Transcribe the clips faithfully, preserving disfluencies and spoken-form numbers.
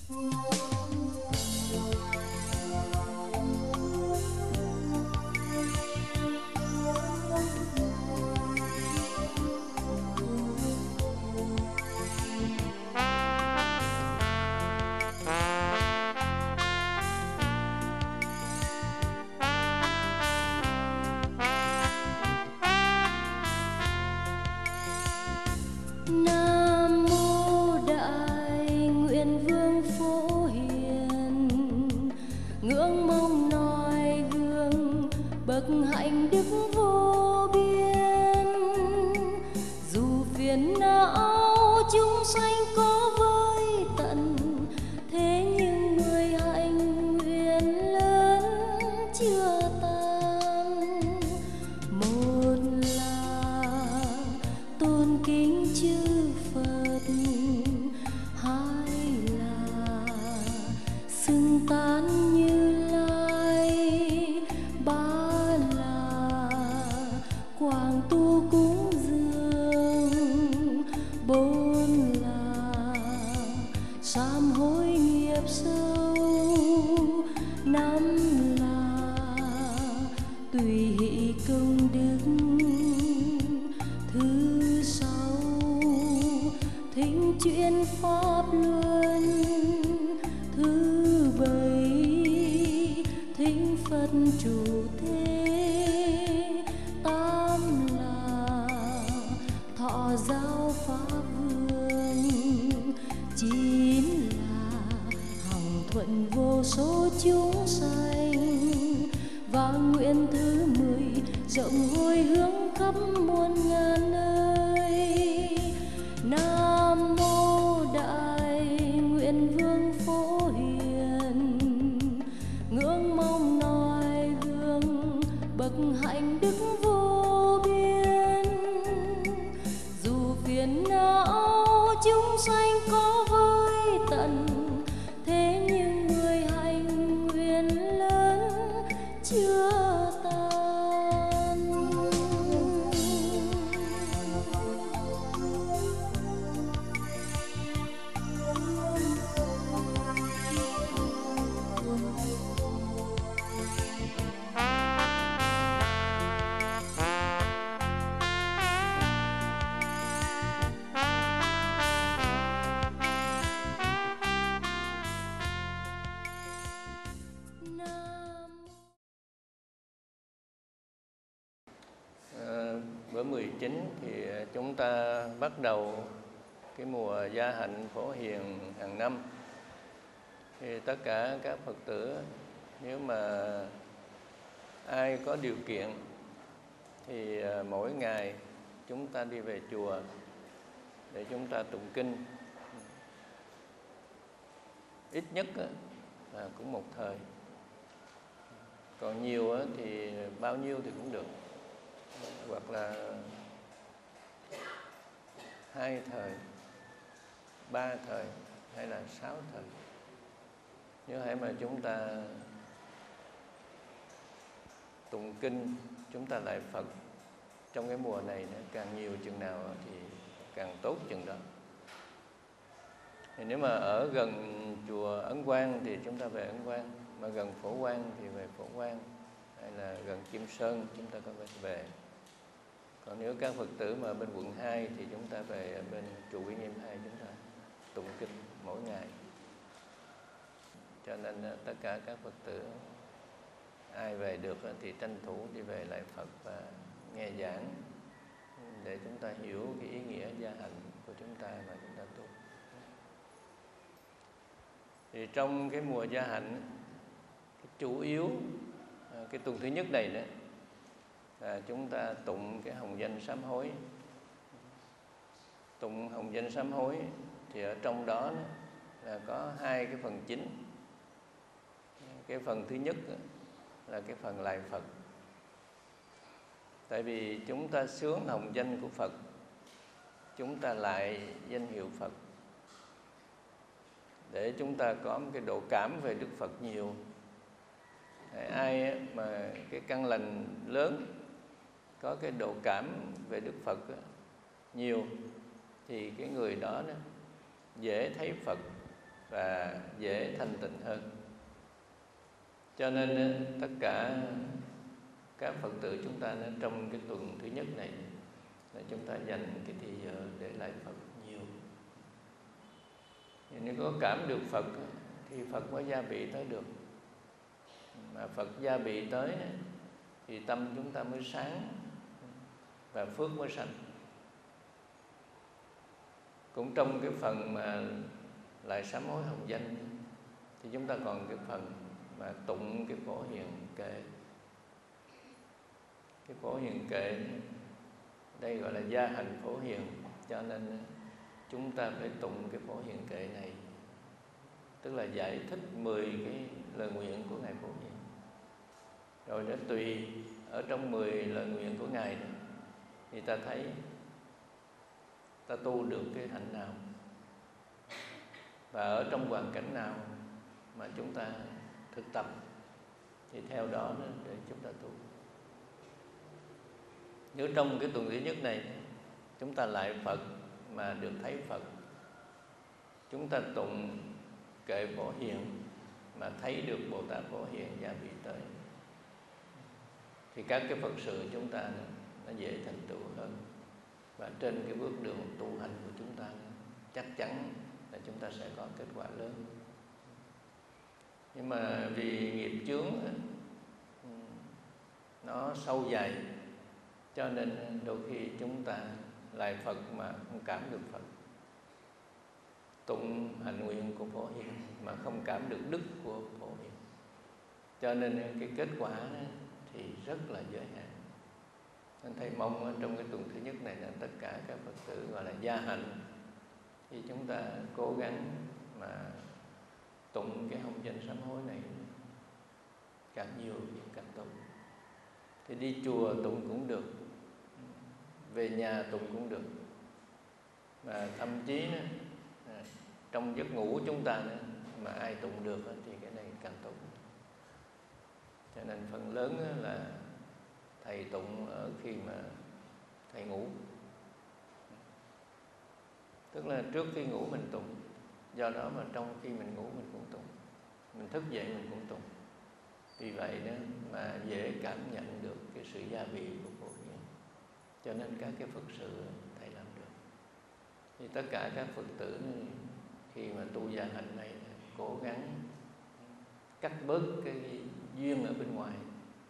Nam mô Đại Nguyện Vương Phổ Hiền, ngưỡng mong noi gương bậc hạnh đức vô biên. Dù phiền não chúng sanh có với tận, thế nhưng người hạnh nguyện lớn chưa tan. Một là tôn kính chư Phật, hai là xưng tán Như Lai, ba là quảng tu cúng dường, bốn là sám hối nghiệp sâu, năm là tùy hỷ công đức, thứ sáu thính chuyên pháp luân, thứ bảy thính Phật trụ thế, tám là thọ giáo pháp vương, chín là hằng thuận vô số chúng sanh, và nguyện thứ mười rộng hồi hướng khắp muôn ngàn nơi. Nam mô Đại Nguyện Vương Phổ Hiền, ngưỡng mong noi gương bậc hạnh đức vô biên. Dù phiền não chúng sanh có với tận, thế nhưng người hạnh nguyện lớn chưa tan. Bữa mười chín thì chúng ta bắt đầu cái mùa gia hạnh phổ hiền hàng năm. Thì tất cả các Phật tử, nếu mà ai có điều kiện thì mỗi ngày chúng ta đi về chùa để chúng ta tụng kinh. Ít nhất là cũng một thời. Còn nhiều thì bao nhiêu thì cũng được. Hoặc là hai thời, ba thời hay là sáu thời. Nếu hãy mà chúng ta tụng kinh, chúng ta lại Phật trong cái mùa này nữa, càng nhiều chừng nào thì càng tốt chừng đó. Thì nếu mà ở gần chùa Ấn Quang thì chúng ta về Ấn Quang, mà gần Phổ Quang thì về Phổ Quang, hay là gần Kim Sơn chúng ta có thể về. Còn nếu các Phật tử mà bên quận hai thì chúng ta về bên chùa Uy Nghiêm hai, chúng ta tụng kinh mỗi ngày. Cho nên tất cả các Phật tử ai về được thì tranh thủ đi về lại Phật và nghe giảng để chúng ta hiểu cái ý nghĩa gia hạnh của chúng ta mà chúng ta tu. Thì trong cái mùa gia hạnh, cái chủ yếu cái tuần thứ nhất này đó là chúng ta tụng cái hồng danh sám hối. Tụng hồng danh sám hối thì ở trong đó là có hai cái phần chính. Cái phần thứ nhất là cái phần lại Phật. Tại vì chúng ta xướng hồng danh của Phật, chúng ta lại danh hiệu Phật, để chúng ta có một cái độ cảm về Đức Phật nhiều. Ai mà cái căn lành lớn, có cái độ cảm về Đức Phật nhiều, thì cái người đó, đó dễ thấy Phật, và dễ thanh tịnh hơn. Cho nên tất cả các Phật tử chúng ta trong cái tuần thứ nhất này là chúng ta dành cái thời giờ để lại Phật nhiều. Nếu có cảm được Phật thì Phật mới gia bị tới được. Mà Phật gia bị tới thì tâm chúng ta mới sáng và phước mới sanh. Cũng trong cái phần mà lại sám hối hồng danh thì chúng ta còn cái phần mà tụng cái Phổ Hiền kệ. Cái Phổ Hiền kệ đây gọi là gia hành Phổ Hiền, cho nên chúng ta phải tụng cái Phổ Hiền kệ này, tức là giải thích mười cái lời nguyện của Ngài Phổ Hiền. Rồi nó tùy ở trong mười lời nguyện của Ngài này, thì ta thấy ta tu được cái hạnh nào, và ở trong hoàn cảnh nào mà chúng ta thực tập thì theo đó để chúng ta tu. Nếu trong cái tuần thứ nhất này chúng ta lại Phật mà được thấy Phật, chúng ta tụng kệ Phổ Hiền mà thấy được Bồ Tát Phổ Hiền gia bị tới, thì các cái Phật sự chúng ta nó dễ thành tựu hơn. Và trên cái bước đường tu hành của chúng ta chắc chắn là chúng ta sẽ có kết quả lớn. Nhưng mà vì nghiệp chướng nó sâu dày, cho nên đôi khi chúng ta lại Phật mà không cảm được Phật, tụng hạnh nguyện của Phổ Hiền mà không cảm được đức của Phổ Hiền, cho nên cái kết quả thì rất là giới hạn. Nên thầy mong trong cái tuần thứ nhất này là tất cả các Phật tử gọi là gia hạnh, thì chúng ta cố gắng mà tụng cái hồng danh sám hối này càng nhiều thì càng tốt. Thì đi chùa tụng cũng được, về nhà tụng cũng được, và thậm chí nữa, trong giấc ngủ chúng ta nữa, mà ai tụng được thì cái này càng tốt. Cho nên phần lớn là thầy tụng ở khi mà thầy ngủ, tức là trước khi ngủ mình tụng, do đó mà trong khi mình ngủ mình cũng tụng, mình thức dậy mình cũng tụng. Vì vậy đó mà dễ cảm nhận được cái sự gia bị của Phổ Hiền, cho nên các cái Phật sự thầy làm được. Thì tất cả các Phật tử khi mà tu gia hạnh này cố gắng cắt bớt cái duyên ở bên ngoài,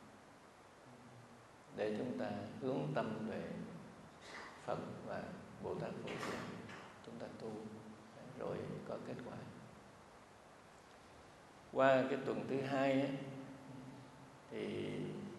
để chúng ta hướng tâm về Phật và Bồ Tát Phổ Hiền, chúng ta tu rồi có kết quả. Qua cái tuần thứ hai ấy, thì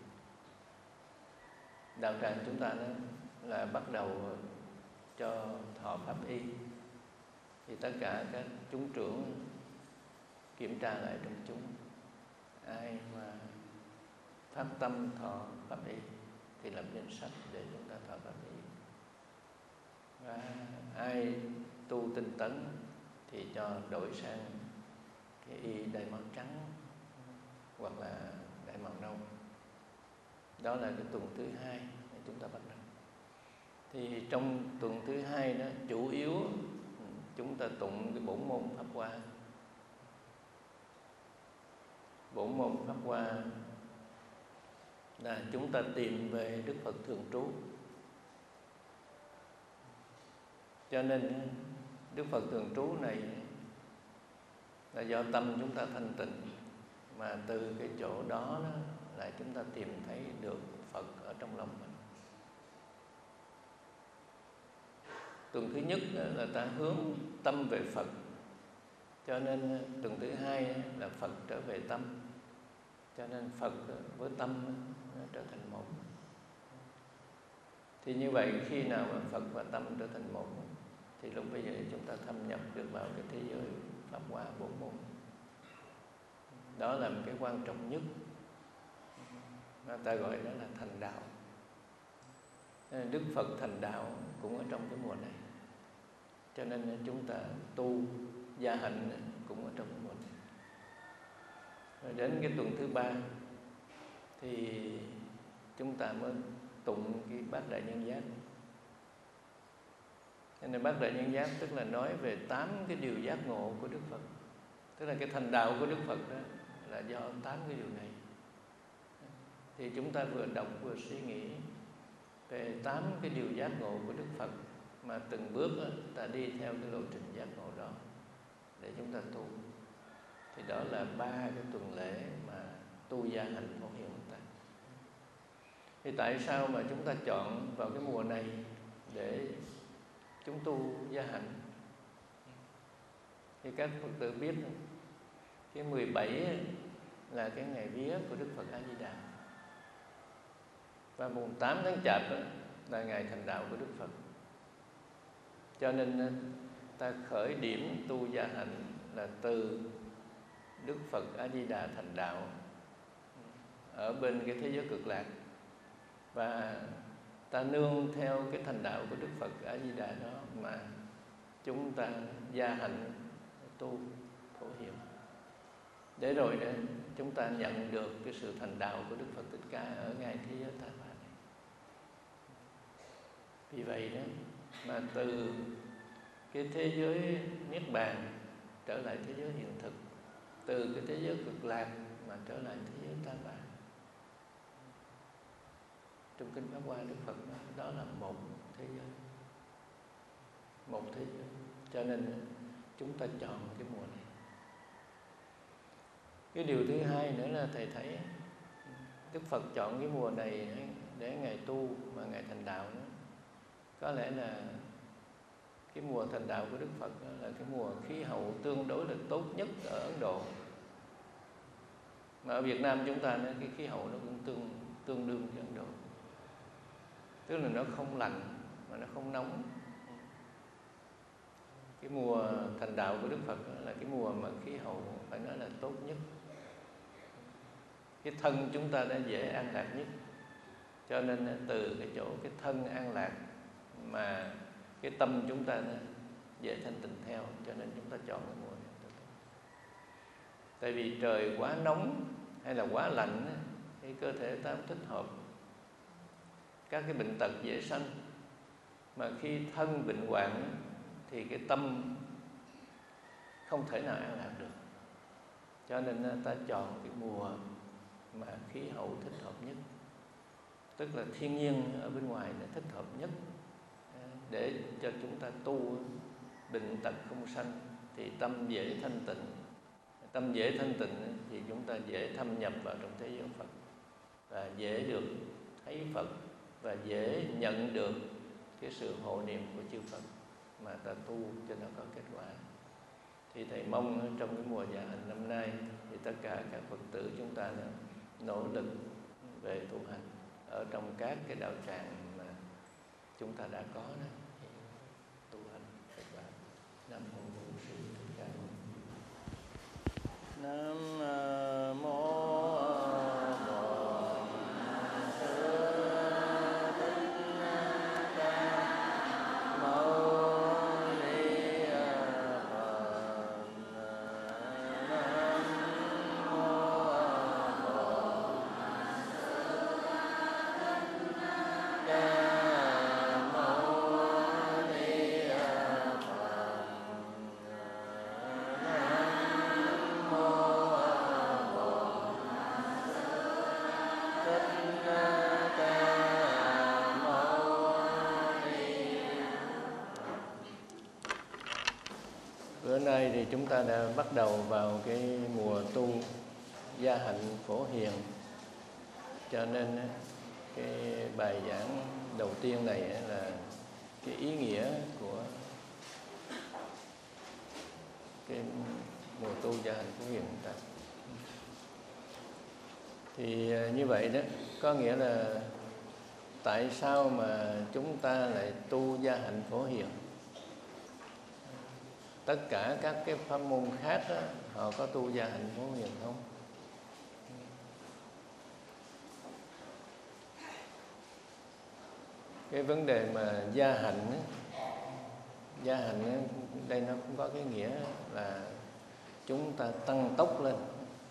đạo tràng chúng ta đó là bắt đầu cho thọ pháp y. Thì tất cả các chúng trưởng kiểm tra lại trong chúng, ai mà phát tâm thọ pháp y thì lập danh sách để chúng ta thọ pháp y. Và ai tu tinh tấn thì cho đổi sang cái y đại màu trắng hoặc là đại màu nâu. Đó là cái tuần thứ hai để chúng ta bắt đầu. Thì trong tuần thứ hai đó chủ yếu chúng ta tụng cái bổn môn Pháp Hoa. Bổn môn Pháp Hoa là chúng ta tìm về Đức Phật thường trú. Cho nên Đức Phật thường trú này là do tâm chúng ta thanh tịnh, mà từ cái chỗ đó, đó lại chúng ta tìm thấy được Phật ở trong lòng mình. Tuần thứ nhất là ta hướng tâm về Phật, cho nên tuần thứ hai là Phật trở về tâm, cho nên Phật với tâm trở thành một. Thì như vậy khi nào mà Phật và tâm trở thành một thì lúc bây giờ chúng ta thâm nhập được vào cái thế giới Pháp Hoa bổn môn. Đó là một cái quan trọng nhất, mà ta gọi đó là thành đạo. Đức Phật thành đạo cũng ở trong cái mùa này, cho nên chúng ta tu gia hạnh cũng ở trong cái mùa này. Rồi đến cái tuần thứ ba thì chúng ta mới tụng cái bát đại nhân giác. Cho nên bát đại nhân giác tức là nói về tám cái điều giác ngộ của Đức Phật. Tức là cái thành đạo của Đức Phật đó là do tám cái điều này. Thì chúng ta vừa đọc vừa suy nghĩ về tám cái điều giác ngộ của Đức Phật, mà từng bước đó, ta đi theo cái lộ trình giác ngộ đó để chúng ta tu. Thì đó là ba cái tuần lễ mà tu gia hạnh phổ hiền ta. Thì tại sao mà chúng ta chọn vào cái mùa này để chúng tu gia hạnh? Thì các Phật tử biết cái mười bảy là cái ngày vía của Đức Phật A Di Đà, và mùng tám tháng Chạp là ngày thành đạo của Đức Phật. Cho nên ta khởi điểm tu gia hạnh là từ Đức Phật A Di Đà thành đạo ở bên cái thế giới cực lạc, và ta nương theo cái thành đạo của Đức Phật A Di Đà đó mà chúng ta gia hạnh tu phổ hiền, để rồi đó chúng ta nhận được cái sự thành đạo của Đức Phật Thích Ca ở ngay thế giới ta bà này. Vì vậy đó mà từ cái thế giới niết bàn trở lại thế giới hiện thực, từ cái thế giới cực lạc mà trở lại thế giới ta bà. Trong kinh Pháp Hoa Đức Phật nói đó là một thế giới, một thế giới. Cho nên chúng ta chọn cái mùa này. Cái điều thứ hai nữa là thầy thấy Đức Phật chọn cái mùa này để ngày tu mà ngày thành đạo nữa. Có lẽ là cái mùa thành đạo của Đức Phật là cái mùa khí hậu tương đối là tốt nhất ở Ấn Độ. Mà ở Việt Nam chúng ta cái khí hậu nó cũng tương tương đương với Ấn Độ. Tức là nó không lạnh mà nó không nóng. Cái mùa thành đạo của Đức Phật là cái mùa mà khí hậu phải nói là tốt nhất. Cái thân chúng ta đã dễ an lạc nhất. Cho nên từ cái chỗ cái thân an lạc mà cái tâm chúng ta dễ thanh tịnh theo, cho nên chúng ta chọn cái mùa này. Tại vì trời quá nóng hay là quá lạnh thì cơ thể ta không thích hợp, các cái bệnh tật dễ sanh. Mà khi thân bệnh hoạn thì cái tâm không thể nào an lạc được. Cho nên ta chọn cái mùa mà khí hậu thích hợp nhất, tức là thiên nhiên ở bên ngoài nó thích hợp nhất, để cho chúng ta tu bệnh tật không sanh, thì tâm dễ thanh tịnh. Tâm dễ thanh tịnh thì chúng ta dễ thâm nhập vào trong thế giới Phật, và dễ được thấy Phật, và dễ nhận được cái sự hộ niệm của chư Phật mà ta tu cho nó có kết quả. Thì thầy mong trong cái mùa gia hạnh năm nay thì tất cả các Phật tử chúng ta nỗ lực về tu hành ở trong các cái đạo tràng mà chúng ta đã có đó, thì tu hành kết quả. Nam mô Bổn Sư Thích Ca Mâu Ni. Nam mô Bữa nay thì chúng ta đã bắt đầu vào cái mùa tu gia hạnh phổ hiền. Cho nên cái bài giảng đầu tiên này là cái ý nghĩa của cái mùa tu gia hạnh phổ hiền ta. Thì như vậy đó, có nghĩa là tại sao mà chúng ta lại tu gia hạnh phổ hiền? Tất cả các cái pháp môn khác đó, họ có tu gia hạnh phổ hiền không? Cái vấn đề mà gia hạnh ấy, gia hạnh ấy, đây nó cũng có cái nghĩa là chúng ta tăng tốc lên.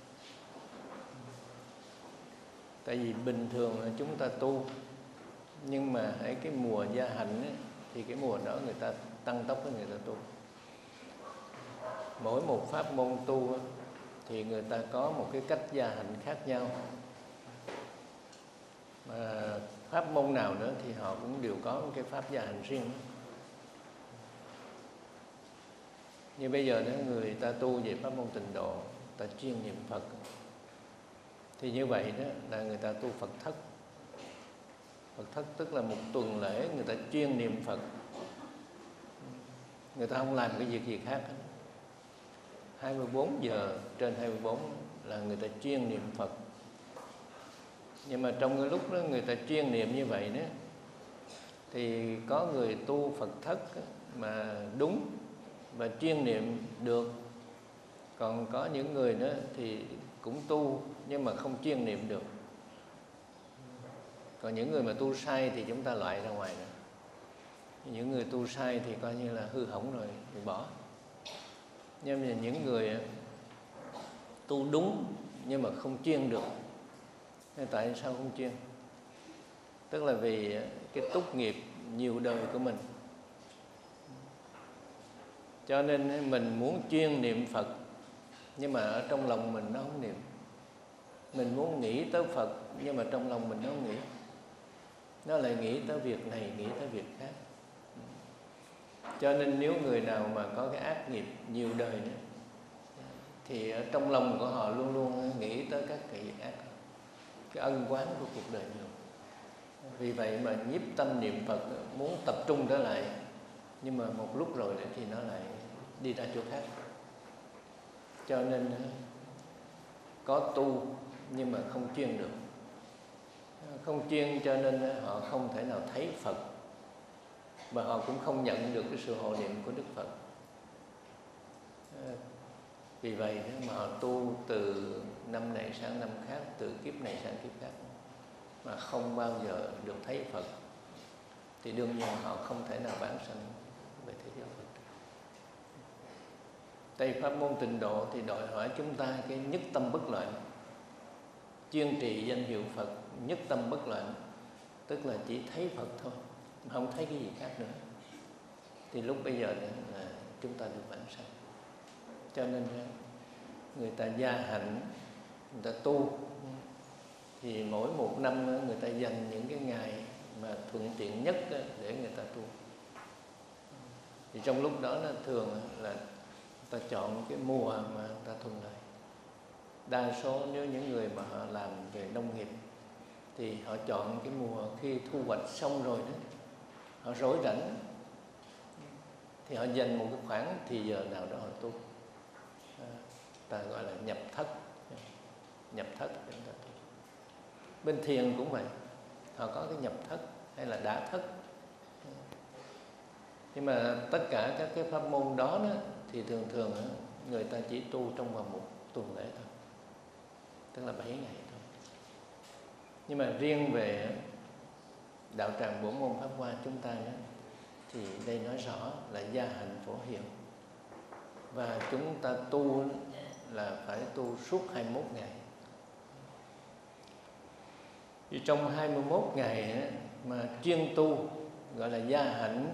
Tại vì bình thường là chúng ta tu, nhưng mà ở cái mùa gia hạnh ấy, thì cái mùa đó người ta tăng tốc với người ta tu. mỗi một pháp môn tu thì người ta có một cái cách gia hạnh khác nhau. Mà pháp môn nào nữa thì họ cũng đều có một cái pháp gia hạnh riêng. Như bây giờ đó, người ta tu về pháp môn Tịnh Độ, ta chuyên niệm Phật, thì như vậy đó là người ta tu Phật thất. Phật thất tức là một tuần lễ người ta chuyên niệm Phật, người ta không làm cái việc gì khác. hai mươi bốn giờ trên hai mươi bốn là người ta chuyên niệm Phật. Nhưng mà trong cái lúc đó người ta chuyên niệm như vậy đó, thì có người tu Phật thất mà đúng và chuyên niệm được. Còn có những người nữa thì cũng tu nhưng mà không chuyên niệm được. Còn những người mà tu sai thì chúng ta loại ra ngoài nữa. Những người tu sai thì coi như là hư hỏng rồi thì bỏ. Nhưng mà những người tu đúng nhưng mà không chuyên được. Tại sao không chuyên? Tức là vì cái túc nghiệp nhiều đời của mình, cho nên mình muốn chuyên niệm Phật, nhưng mà ở trong lòng mình nó không niệm. Mình muốn nghĩ tới Phật, nhưng mà trong lòng mình nó không nghĩ. Nó lại nghĩ tới việc này, nghĩ tới việc khác. Cho nên nếu người nào mà có cái ác nghiệp nhiều đời nữa, thì ở trong lòng của họ luôn luôn nghĩ tới các cái việc ác, cái ân oán của cuộc đời nhiều. Vì vậy mà nhiếp tâm niệm Phật muốn tập trung trở lại, nhưng mà một lúc rồi thì nó lại đi ra chỗ khác. Cho nên có tu nhưng mà không chuyên được. Không chuyên cho nên họ không thể nào thấy Phật, và họ cũng không nhận được cái sự hộ niệm của Đức Phật. Vì vậy mà họ tu từ năm này sang năm khác, từ kiếp này sang kiếp khác, mà không bao giờ được thấy Phật, thì đương nhiên họ không thể nào vãng sanh về thế giới Phật. Tây pháp môn Tịnh Độ thì đòi hỏi chúng ta cái nhất tâm bất loạn, chuyên trì danh hiệu Phật, nhất tâm bất loạn, tức là chỉ thấy Phật thôi, không thấy cái gì khác nữa. Thì lúc bây giờ là chúng ta được vãng sanh. Cho nên người ta gia hạnh, người ta tu, thì mỗi một năm người ta dành những cái ngày mà thuận tiện nhất để người ta tu. Thì trong lúc đó nó thường là ta chọn cái mùa mà người ta thuận lợi. Đa số nếu những người mà họ làm về nông nghiệp thì họ chọn cái mùa khi thu hoạch xong rồi đó, họ rỗi rảnh thì họ dành một cái khoảng thì giờ nào đó họ tu. À, ta gọi là nhập thất, nhập thất chúng ta tu. Bên thiền cũng vậy, họ có cái nhập thất hay là đả thất. Nhưng mà tất cả các cái pháp môn đó, đó thì thường thường người ta chỉ tu trong vòng một tuần lễ thôi, tức là bảy ngày thôi. Nhưng mà riêng về đạo tràng Bổn Môn Pháp Hoa chúng ta đó, thì đây nói rõ là gia hạnh phổ hiền, và chúng ta tu là phải tu suốt hai mươi mốt ngày. Thì trong hai mươi mốt ngày mà chuyên tu gọi là gia hạnh,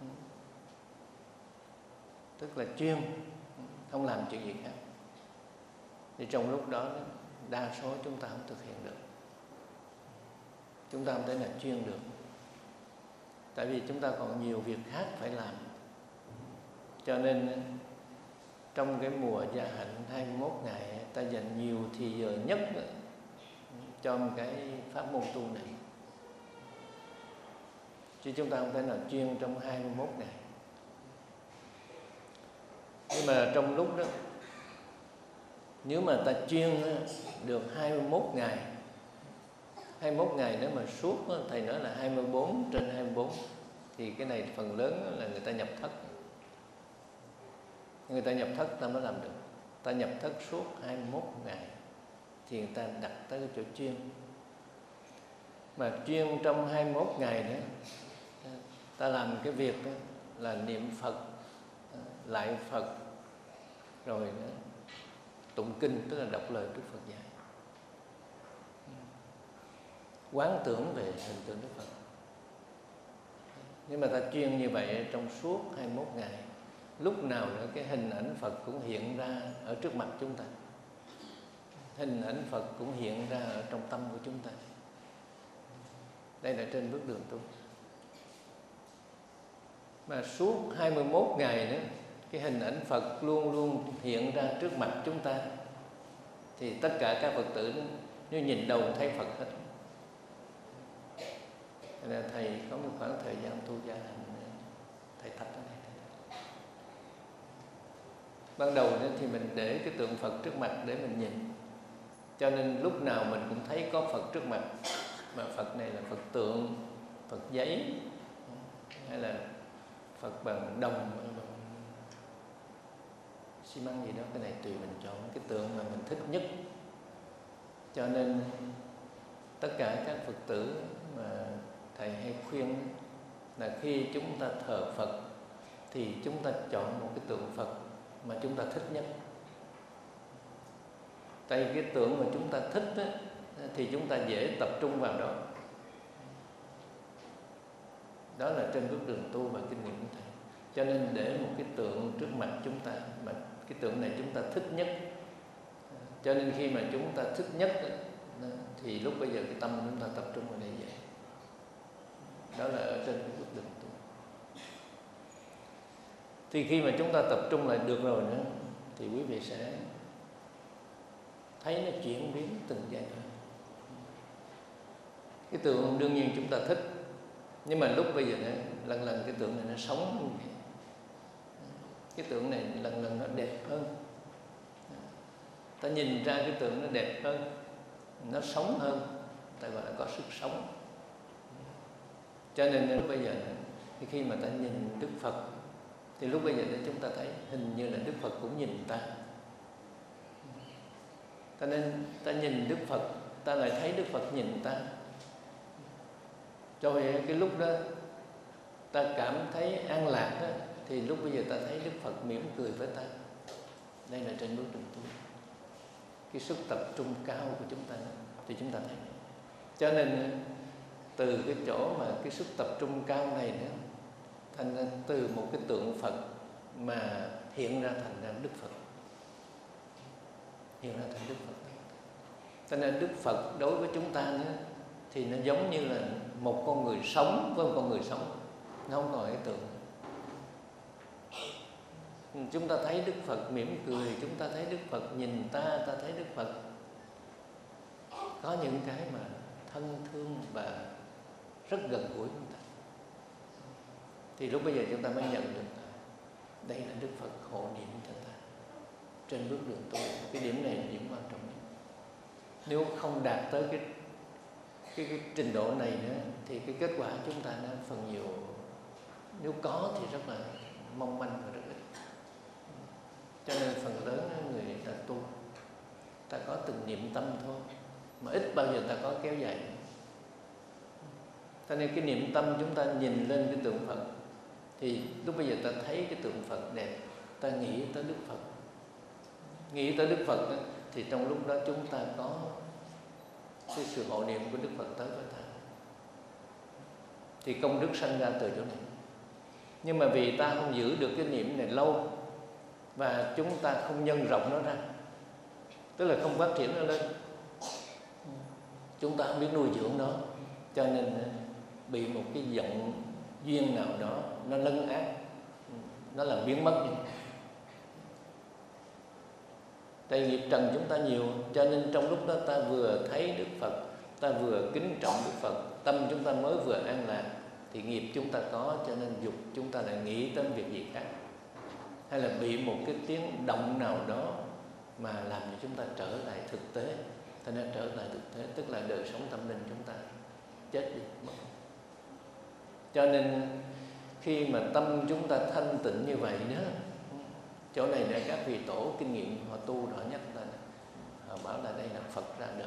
tức là chuyên, không làm chuyện gì khác. Thì trong lúc đó đa số chúng ta không thực hiện được, chúng ta không thể nào chuyên được, tại vì chúng ta còn nhiều việc khác phải làm. Cho nên trong cái mùa gia hạnh hai mươi mốt ngày, ta dành nhiều thì giờ nhất cho một cái pháp môn tu này, chứ chúng ta không thể nào chuyên trong hai mươi mốt ngày. Nhưng mà trong lúc đó, nếu mà ta chuyên được hai mươi mốt ngày, hai mươi mốt ngày nếu mà suốt, thầy nói là hai mươi bốn trên hai mươi bốn, thì cái này phần lớn là người ta nhập thất. Người ta nhập thất ta mới làm được. Ta nhập thất suốt hai mươi mốt ngày thì người ta đặt tới cái chỗ chuyên. Mà chuyên trong hai mươi mốt ngày đó, ta làm cái việc đó là niệm Phật, lại Phật, rồi đó, tụng kinh, tức là đọc lời Đức Phật dạy, quán tưởng về hình tượng Đức Phật. Nhưng mà ta chuyên như vậy trong suốt hai mươi mốt ngày, lúc nào nữa cái hình ảnh Phật cũng hiện ra ở trước mặt chúng ta. Hình ảnh Phật cũng hiện ra ở trong tâm của chúng ta. Đây là trên bước đường tu. Mà suốt hai mươi mốt ngày nữa, cái hình ảnh Phật luôn luôn hiện ra trước mặt chúng ta. Thì tất cả các Phật tử nếu nhìn đầu thấy Phật hết. Nên thầy có một khoảng thời gian tu gia hành, thầy tập ở đây. Ban đầu thì mình để cái tượng Phật trước mặt để mình nhìn, cho nên lúc nào mình cũng thấy có Phật trước mặt. Mà Phật này là Phật tượng, Phật giấy, hay là Phật bằng đồng, bằng xi măng gì đó. Cái này tùy mình chọn cái tượng mà mình thích nhất. Cho nên tất cả các Phật tử mà thầy hay khuyên là khi chúng ta thờ Phật thì chúng ta chọn một cái tượng Phật mà chúng ta thích nhất. Tại vì cái tượng mà chúng ta thích á, thì chúng ta dễ tập trung vào đó. Đó là trên bước đường tu và kinh nghiệm của thầy. Cho nên để một cái tượng trước mặt chúng ta, mà cái tượng này chúng ta thích nhất. Cho nên khi mà chúng ta thích nhất thì lúc bây giờ cái tâm chúng ta tập trung vào đây vậy. Đó là ở trên cái bước đường tu. Thì khi mà chúng ta tập trung lại được rồi nữa thì quý vị sẽ thấy nó chuyển biến từng giai đoạn. Cái tượng đương nhiên chúng ta thích, nhưng mà lúc bây giờ này, lần lần cái tượng này nó sống hơn. Cái tượng này lần lần nó đẹp hơn. Ta nhìn ra cái tượng nó đẹp hơn, nó sống hơn, ta gọi là có sức sống. Cho nên lúc bây giờ này, khi mà ta nhìn Đức Phật thì lúc bây giờ này chúng ta thấy hình như là Đức Phật cũng nhìn ta. Cho nên ta nhìn Đức Phật, ta lại thấy Đức Phật nhìn ta. Cho vậy cái lúc đó ta cảm thấy an lạc đó, thì lúc bây giờ ta thấy Đức Phật mỉm cười với ta. Đây là trên bước đường tu. Cái sức tập trung cao của chúng ta thì chúng ta thấy. Cho nên từ cái chỗ mà cái sức tập trung cao này nữa, thành ra từ một cái tượng Phật mà hiện ra thành ra Đức Phật. Hiện ra thành Đức Phật. Cho nên Đức Phật đối với chúng ta nữa thì nó giống như là một con người sống với một con người sống. Nó không còn cái tượng. Chúng ta thấy Đức Phật mỉm cười, chúng ta thấy Đức Phật nhìn ta, ta thấy Đức Phật có những cái mà thân thương và rất gần gũi chúng ta. Thì lúc bây giờ chúng ta mới nhận được đây là Đức Phật hộ niệm cho ta trên bước đường tu. Cái điểm này là điểm quan trọng nhất. Nếu không đạt tới cái cái, cái trình độ này nữa thì cái kết quả chúng ta nó phần nhiều, nếu có thì rất là mong manh và rất ít. Cho nên phần lớn người ta tu, ta có từng niệm tâm thôi, mà ít bao giờ ta có kéo dài. Cho nên cái niệm tâm chúng ta nhìn lên cái tượng Phật thì lúc bây giờ ta thấy cái tượng Phật đẹp, ta nghĩ tới Đức Phật. Nghĩ tới Đức Phật thì trong lúc đó chúng ta có cái sự hộ niệm của Đức Phật tới với ta. Thì công đức sanh ra từ chỗ này. Nhưng mà vì ta không giữ được cái niệm này lâu và chúng ta không nhân rộng nó ra, tức là không phát triển nó lên, chúng ta không biết nuôi dưỡng nó, cho nên bị một cái giận duyên nào đó nó lấn át, nó làm biến mất đi. Tại nghiệp trần chúng ta nhiều, cho nên trong lúc đó ta vừa thấy Đức Phật, ta vừa kính trọng Đức Phật, tâm chúng ta mới vừa an lạc, thì nghiệp chúng ta có, cho nên dục chúng ta lại nghĩ tới việc gì khác, hay là bị một cái tiếng động nào đó mà làm cho chúng ta trở lại thực tế. Thành ra trở lại thực tế tức là đời sống tâm linh chúng ta chết đi mất. Cho nên khi mà tâm chúng ta thanh tịnh như vậy đó, chỗ này để các vị tổ kinh nghiệm họ tu họ nhắc là họ bảo là đây là Phật ra đời.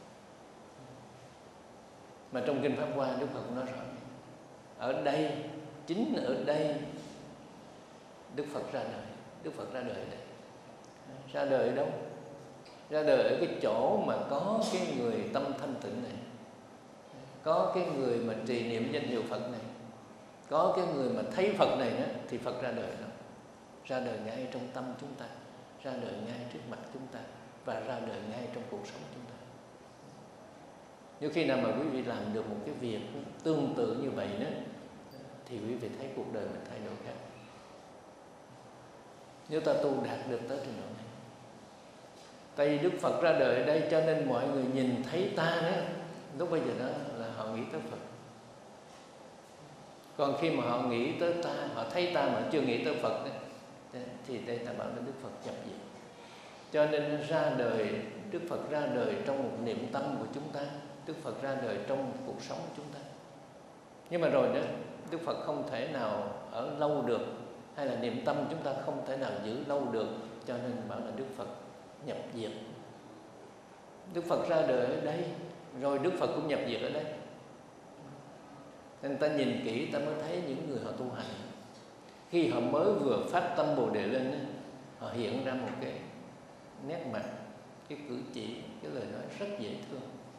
Mà trong kinh Pháp Hoa Đức Phật nói rõ, ở đây, chính ở đây Đức Phật ra đời. Đức Phật ra đời ở đây. Ra đời ở đâu? Ra đời ở cái chỗ mà có cái người tâm thanh tịnh này, có cái người mà trì niệm danh hiệu Phật này, có cái người mà thấy Phật này đó, thì Phật ra đời đó. ra đời ngay trong tâm chúng ta, ra đời ngay trước mặt chúng ta và ra đời ngay trong cuộc sống chúng ta. Nếu khi nào mà quý vị làm được một cái việc tương tự như vậy đó, thì quý vị thấy cuộc đời mình thay đổi khác. Nếu ta tu đạt được tới trình độ này, tại vì Đức Phật ra đời ở đây cho nên mọi người nhìn thấy ta đó, lúc bây giờ đó là họ nghĩ tới Phật. Còn khi mà họ nghĩ tới ta, họ thấy ta mà chưa nghĩ tới Phật đó, thì đây ta bảo là Đức Phật nhập diệt. Cho nên ra đời, Đức Phật ra đời trong một niệm tâm của chúng ta, Đức Phật ra đời trong một cuộc sống của chúng ta. Nhưng mà rồi đó, Đức Phật không thể nào ở lâu được, hay là niệm tâm chúng ta không thể nào giữ lâu được, cho nên bảo là Đức Phật nhập diệt. Đức Phật ra đời ở đây, rồi Đức Phật cũng nhập diệt ở đây. Nên ta nhìn kỹ ta mới thấy những người họ tu hành, khi họ mới vừa phát tâm Bồ Đề lên, họ hiện ra một cái nét mặt, cái cử chỉ, cái lời nói rất dễ thương.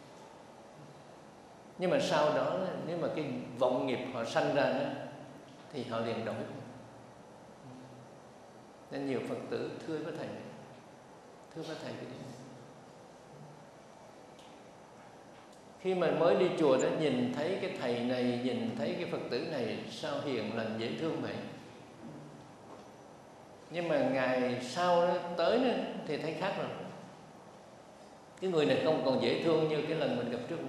Nhưng mà sau đó, nếu mà cái vọng nghiệp họ sanh ra đó, thì họ liền đổi. Nên nhiều Phật tử thưa với Thầy, thưa với Thầy cái điều này. Khi mà mới đi chùa đó, nhìn thấy cái thầy này, nhìn thấy cái Phật tử này sao hiền lành dễ thương vậy. Nhưng mà ngày sau đó, tới đó, thì thấy khác rồi. Cái người này không còn dễ thương như cái lần mình gặp trước nữa.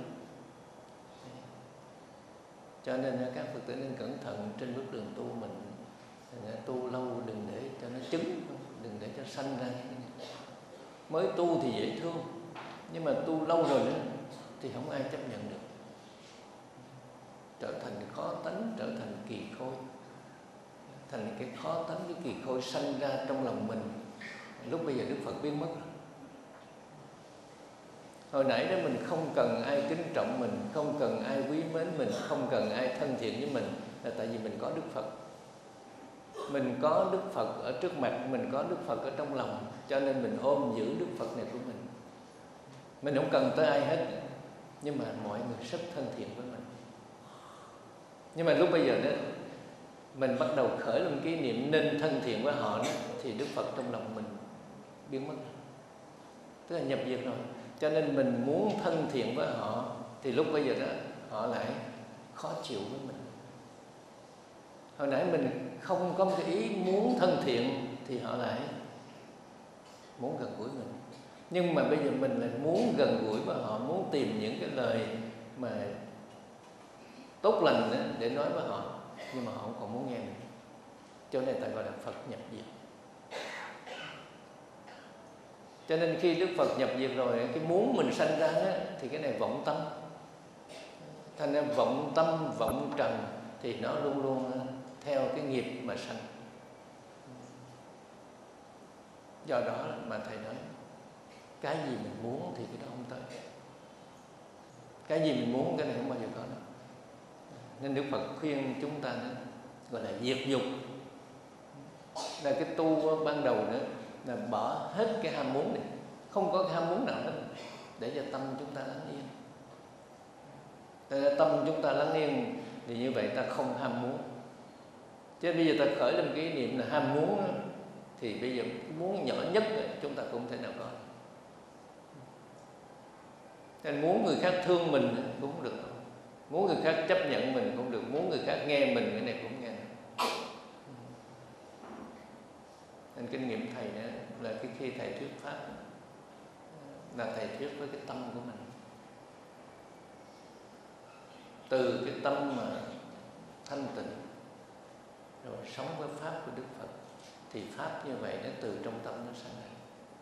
Cho nên các Phật tử nên cẩn thận trên bước đường tu mình. Tu lâu đừng để cho nó chứng, đừng để cho sanh ra. Mới tu thì dễ thương, nhưng mà tu lâu rồi đó, thì không ai chấp nhận được. Trở thành khó tánh, trở thành kỳ khôi. Thành cái khó tánh, cái kỳ khôi sanh ra trong lòng mình. Lúc bây giờ Đức Phật biến mất rồi. Hồi nãy đó mình không cần ai kính trọng mình, không cần ai quý mến mình, không cần ai thân thiện với mình, là tại vì mình có Đức Phật. Mình có Đức Phật ở trước mặt, mình có Đức Phật ở trong lòng, cho nên mình ôm giữ Đức Phật này của mình. Mình không cần tới ai hết, nhưng mà mọi người rất thân thiện với mình. Nhưng mà lúc bây giờ đó, mình bắt đầu khởi lên cái niệm nên thân thiện với họ đó, thì Đức Phật trong lòng mình biến mất, tức là nhập diệt rồi. Cho nên mình muốn thân thiện với họ, thì lúc bây giờ đó họ lại khó chịu với mình. Hồi nãy mình không có một cái ý muốn thân thiện, thì họ lại muốn gần gũi mình. Nhưng mà bây giờ mình lại muốn gần gũi với họ, muốn tìm những cái lời mà tốt lành đó để nói với họ, nhưng mà họ không còn muốn nghe nữa. Cho nên ta gọi là Phật nhập diệt. Cho nên khi Đức Phật nhập diệt rồi, cái muốn mình sanh ra đó, thì cái này vọng tâm. Thành ra vọng tâm, vọng trần thì nó luôn luôn theo cái nghiệp mà sanh. Do đó mà Thầy nói, cái gì mình muốn thì cái đó không tới. Cái gì mình muốn, cái này không bao giờ có đâu. Nên Đức Phật khuyên chúng ta đó, gọi là diệt dục. Là cái tu ban đầu nữa, là bỏ hết cái ham muốn này, không có cái ham muốn nào hết, để cho tâm chúng ta lắng yên. Để tâm chúng ta lắng yên thì như vậy ta không ham muốn. Chứ bây giờ ta khởi lên cái niệm là ham muốn đó, thì bây giờ muốn nhỏ nhất chúng ta cũng thể nào có. Nên muốn người khác thương mình cũng không được, muốn người khác chấp nhận mình cũng được, muốn người khác nghe mình cái này cũng nghe được. Nên kinh nghiệm Thầy đó là cái khi Thầy thuyết pháp là Thầy thuyết với cái tâm của mình. Từ cái tâm mà thanh tịnh rồi sống với pháp của Đức Phật, thì pháp như vậy nó từ trong tâm nó sanh ra.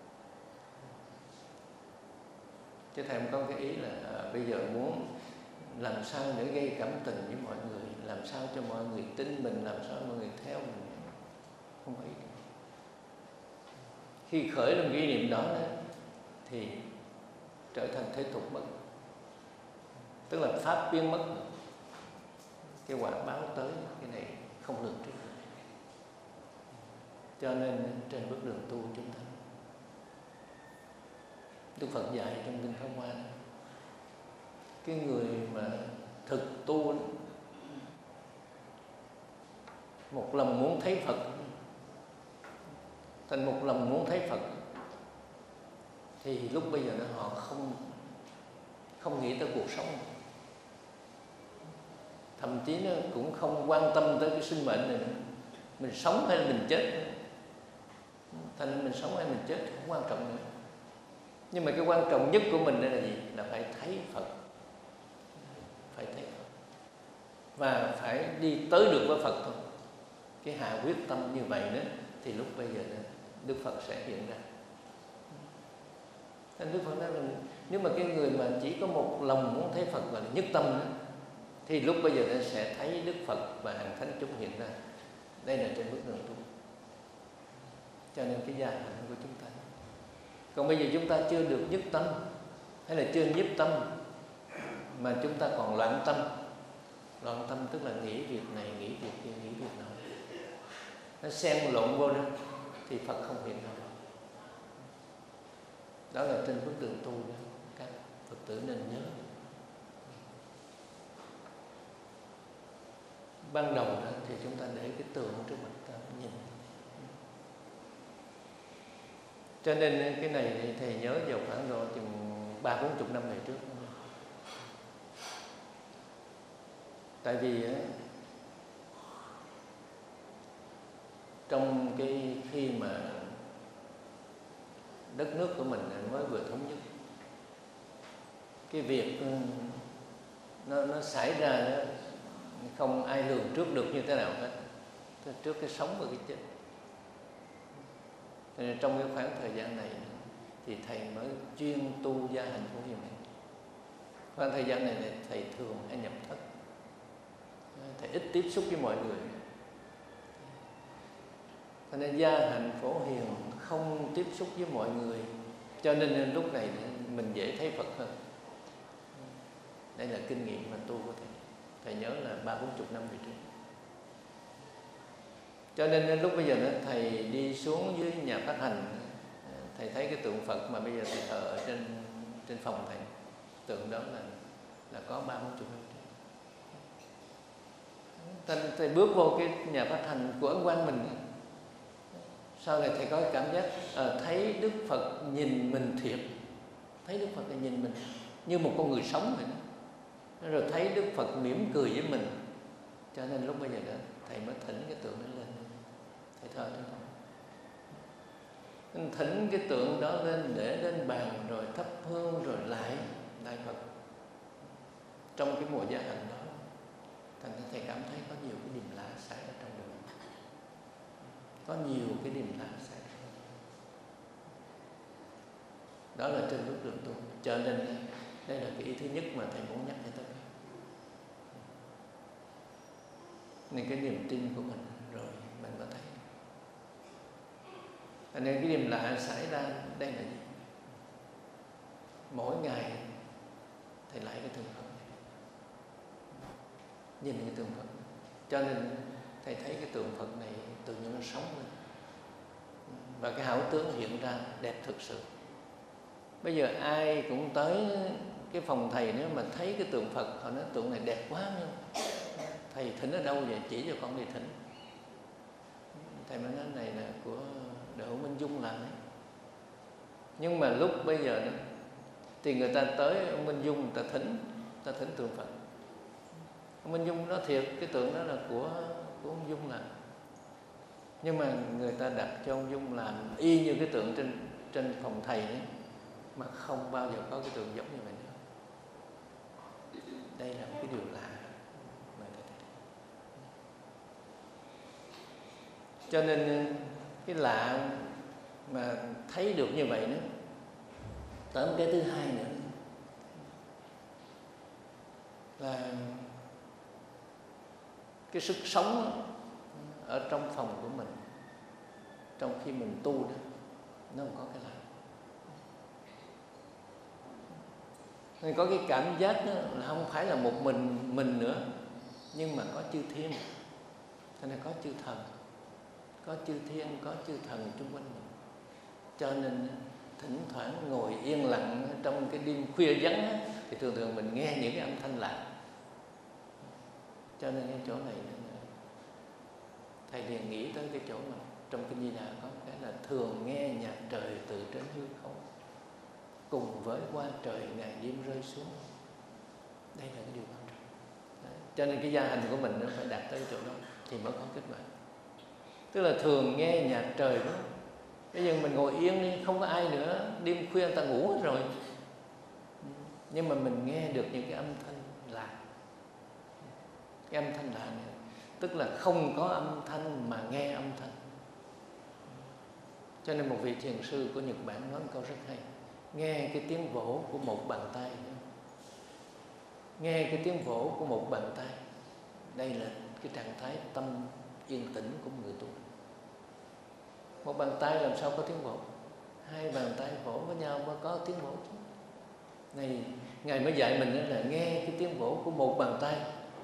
Chứ Thầy không có cái ý là à, bây giờ muốn làm sao để gây cảm tình với mọi người, làm sao cho mọi người tin mình, làm sao mọi người theo mình. Không có ý. Khi khởi lên cái niệm đó, đó thì trở thành thế tục mất. Tức là pháp biến mất, cái quả báo tới, cái này không lường trước. Cho nên trên bước đường tu chúng ta, Đức Phật dạy trong Kinh Pháp Hoa, cái người mà thực tu một lòng muốn thấy Phật thành một lòng muốn thấy Phật, thì lúc bây giờ nó họ không không nghĩ tới cuộc sống, thậm chí nó cũng không quan tâm tới cái sinh mệnh này nữa. Mình sống hay là mình chết, thành mình sống hay mình chết không quan trọng nữa. Nhưng mà cái quan trọng nhất của mình đây là gì? Là phải thấy Phật, phải thấy Phật và phải đi tới được với Phật thôi. Cái hạ quyết tâm như vậy đó, thì lúc bây giờ đó, Đức Phật sẽ hiện ra. Nên Đức Phật nói là nếu mà cái người mà chỉ có một lòng muốn thấy Phật gọi là nhất tâm đó, thì lúc bây giờ nó sẽ thấy Đức Phật và hàng thánh chúng hiện ra. Đây là trên bước đường tu. Cho nên cái gia hạnh của chúng ta. Còn bây giờ chúng ta chưa được nhất tâm, hay là chưa nhiếp tâm, mà chúng ta còn loạn tâm. Loạn tâm tức là nghĩ việc này, nghĩ việc kia, nghĩ việc nọ, nó xen lộn vô đó, thì Phật không hiện ra đâu. Đó là trên bước đường tu đó, các Phật tử nên nhớ. Ban đầu đó thì chúng ta để cái tượng trước mặt ta nhìn. Cho nên cái này thì thầy nhớ vào khoảng độ chừng ba bốn chục năm về trước. Tại vì trong cái khi mà đất nước của mình mới vừa thống nhất, cái việc nó, nó xảy ra đó, không ai lường trước được như thế nào hết, trước cái sống và cái chết. Nên trong cái khoảng thời gian này thì thầy mới chuyên tu gia hạnh phổ hiền này. Khoảng thời gian này thầy thường hay nhập thất, thầy ít tiếp xúc với mọi người. Cho nên gia hạnh phổ hiền không tiếp xúc với mọi người, cho nên lúc này mình dễ thấy Phật hơn. Đây là kinh nghiệm mà tu của thầy. Thầy nhớ là ba bốn chục năm về trước. Cho nên lúc bây giờ đó, thầy đi xuống dưới nhà phát hành, thầy thấy cái tượng Phật mà bây giờ thầy thờ ở trên trên phòng thầy, tượng đó là là có ba bốn chục năm trước. Thầy, thầy bước vô cái nhà phát hành của ấn Quang mình, sau này thầy có cái cảm giác à, thấy Đức Phật nhìn mình thiệt, thấy Đức Phật là nhìn mình như một con người sống vậy đó. Rồi thấy Đức Phật mỉm cười với mình, cho nên lúc bây giờ đó thầy mới thỉnh cái tượng đó lên, thầy thờ trên phòng. Thỉnh cái tượng đó lên để lên bàn rồi thắp hương rồi lại lại Phật. Trong cái mùa gia hạnh đó, thành ra thầy cảm thấy có nhiều cái điềm lạ xảy ra trong đời, có nhiều cái điềm lạ xảy ra. Đó là trên bước đường tu. Cho nên đây là cái ý thứ nhất mà thầy muốn nhắc cho tất cả. Nên cái niềm tin của mình rồi mình có thấy. Nên cái điềm lạ xảy ra đây là gì? Mỗi ngày thầy lại cái tượng Phật này, nhìn cái tượng Phật này. Cho nên thầy thấy cái tượng Phật này tự nhiên nó sống lên, và cái hảo tướng hiện ra đẹp thực sự. Bây giờ ai cũng tới cái phòng thầy, nếu mà thấy cái tượng Phật, họ nói tượng này đẹp quá nha, thầy thỉnh ở đâu vậy, chỉ cho con đi thỉnh. Thầy mới nói này là của Đạo hữu Minh Dung làm đấy. Nhưng mà lúc bây giờ đó, thì người ta tới ông Minh Dung, người ta thỉnh, người ta thỉnh tượng Phật. Ông Minh Dung nói thiệt, cái tượng đó là của, của ông Dung làm. Nhưng mà người ta đặt cho ông Dung làm y như cái tượng trên, trên phòng thầy ấy, mà không bao giờ có cái tượng giống như vậy nữa. Đây là một cái điều lạ mà thầy thấy. Cho nên cái lạ mà thấy được như vậy nữa. Tới cái thứ hai nữa là cái sức sống ở trong phòng của mình, trong khi mình tu đó, nó không có cái lạ. Nên có cái cảm giác đó là không phải là một mình mình nữa, nhưng mà có chư thiên, cho nên có chư thần, có chư thiên, có chư thần chung quanh mình. Cho nên thỉnh thoảng ngồi yên lặng trong cái đêm khuya vắng thì thường thường mình nghe những cái âm thanh lạ. Cho nên cái chỗ này thầy liền nghĩ tới cái chỗ mà trong Kinh Di Đà có cái là thường nghe nhạc trời từ trên hư không, cùng với hoa trời ngày đêm rơi xuống. Đây là cái điều quan trọng. Đấy. Cho nên cái gia hành của mình nó phải đạt tới cái chỗ đó thì mới có kết quả. Tức là thường nghe nhạc trời đó. Bây giờ mình ngồi yên đi, không có ai nữa, đêm khuya người ta ngủ hết rồi, nhưng mà mình nghe được những cái âm thanh lạ. Cái âm thanh lạ này tức là không có âm thanh mà nghe âm thanh. Cho nên một vị thiền sư của Nhật Bản nói một câu rất hay: nghe cái tiếng vỗ của một bàn tay, nghe cái tiếng vỗ của một bàn tay. Đây là cái trạng thái tâm yên tĩnh của người tu. Một bàn tay làm sao có tiếng vỗ? Hai bàn tay vỗ với nhau mới có tiếng vỗ chứ. Này, Ngài mới dạy mình là nghe cái tiếng vỗ của một bàn tay.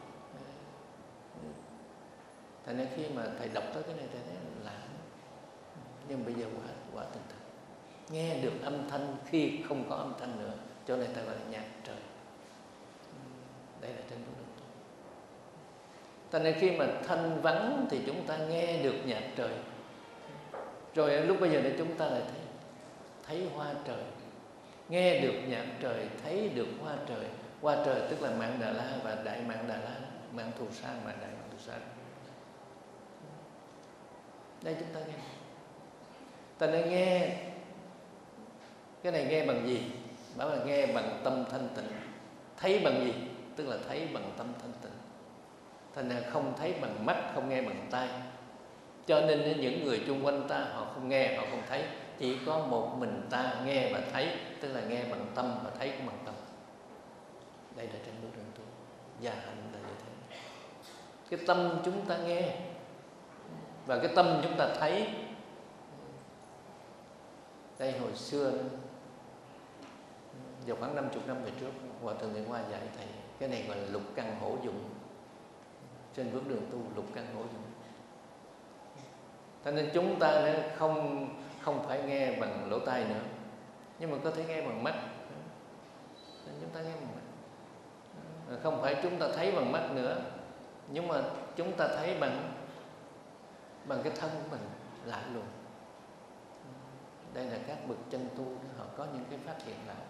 Thành ra khi mà thầy đọc tới cái này thầy thấy lạ, nhưng bây giờ quả quả tình thật. Nghe được âm thanh khi không có âm thanh nữa, cho nên ta gọi là nhạc trời. Đây là trên bước đường tu. Thành ra khi mà thanh vắng thì chúng ta nghe được nhạc trời. Rồi lúc bây giờ này chúng ta lại thấy thấy hoa trời, nghe được nhạc trời, thấy được hoa trời. Hoa trời tức là Mạng Đà La và Đại Mạng Đà La, Mạng Thù Sa và Đại Mạng Thù Sa. Đây chúng ta nghe. Ta nên nghe. Cái này nghe bằng gì? Bảo là nghe bằng tâm thanh tịnh. Thấy bằng gì? Tức là thấy bằng tâm thanh tịnh. Thành ra không thấy bằng mắt, không nghe bằng tai. Cho nên những người chung quanh ta họ không nghe, họ không thấy. Chỉ có một mình ta nghe và thấy, tức là nghe bằng tâm và thấy cũng bằng tâm. Đây là trên bước đường tu. Gia hạnh là như thế. Cái tâm chúng ta nghe và cái tâm chúng ta thấy. Đây hồi xưa, vào khoảng năm mươi năm về trước, Hòa Thượng Thiện Hoa dạy thầy, cái này gọi là lục căn hổ dụng. Trên bước đường tu lục căn hổ dụng. Cho nên chúng ta không không phải nghe bằng lỗ tai nữa, nhưng mà có thể nghe bằng mắt. Nên chúng ta nghe bằng mắt. Không phải chúng ta thấy bằng mắt nữa, nhưng mà chúng ta thấy bằng bằng cái thân của mình lạ lùng. Đây là các bậc chân tu họ có những cái phát hiện lạ.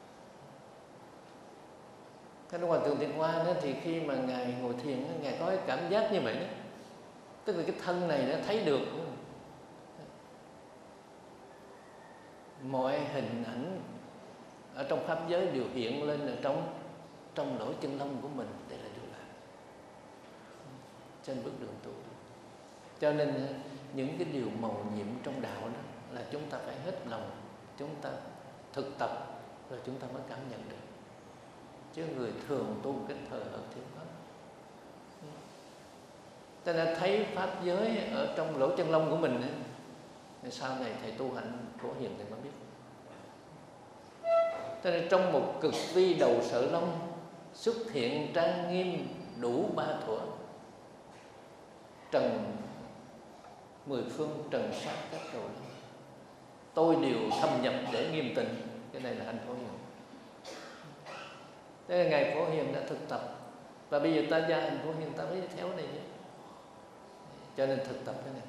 Cái Hòa Thượng Thiện Hoa đó, thì khi mà ngài ngồi thiền, ngài có cái cảm giác như vậy đó. Tức là cái thân này nó thấy được mọi hình ảnh ở trong pháp giới đều hiện lên ở trong trong lỗ chân lông của mình. Đây là điều lạ trên bước đường tu. Cho nên những cái điều màu nhiệm trong đạo đó là chúng ta phải hết lòng, chúng ta thực tập rồi chúng ta mới cảm nhận được. Chứ người thường tu cái thờ ở thiếu pháp. Cho nên thấy pháp giới ở trong lỗ chân lông của mình ấy, thì sau này thầy tu hạnh Phổ Hiền thì mới biết. Cho nên trong một cực vi đầu sở long xuất hiện trang nghiêm đủ ba thuở, trần mười phương trần sát các đầu long, tôi đều thâm nhập để nghiêm tịnh. Cái này là anh Phổ Hiền. Thế là ngài Phổ Hiền đã thực tập, và bây giờ ta gia hành Phổ Hiền ta mới theo này nhé. Cho nên thực tập cái này.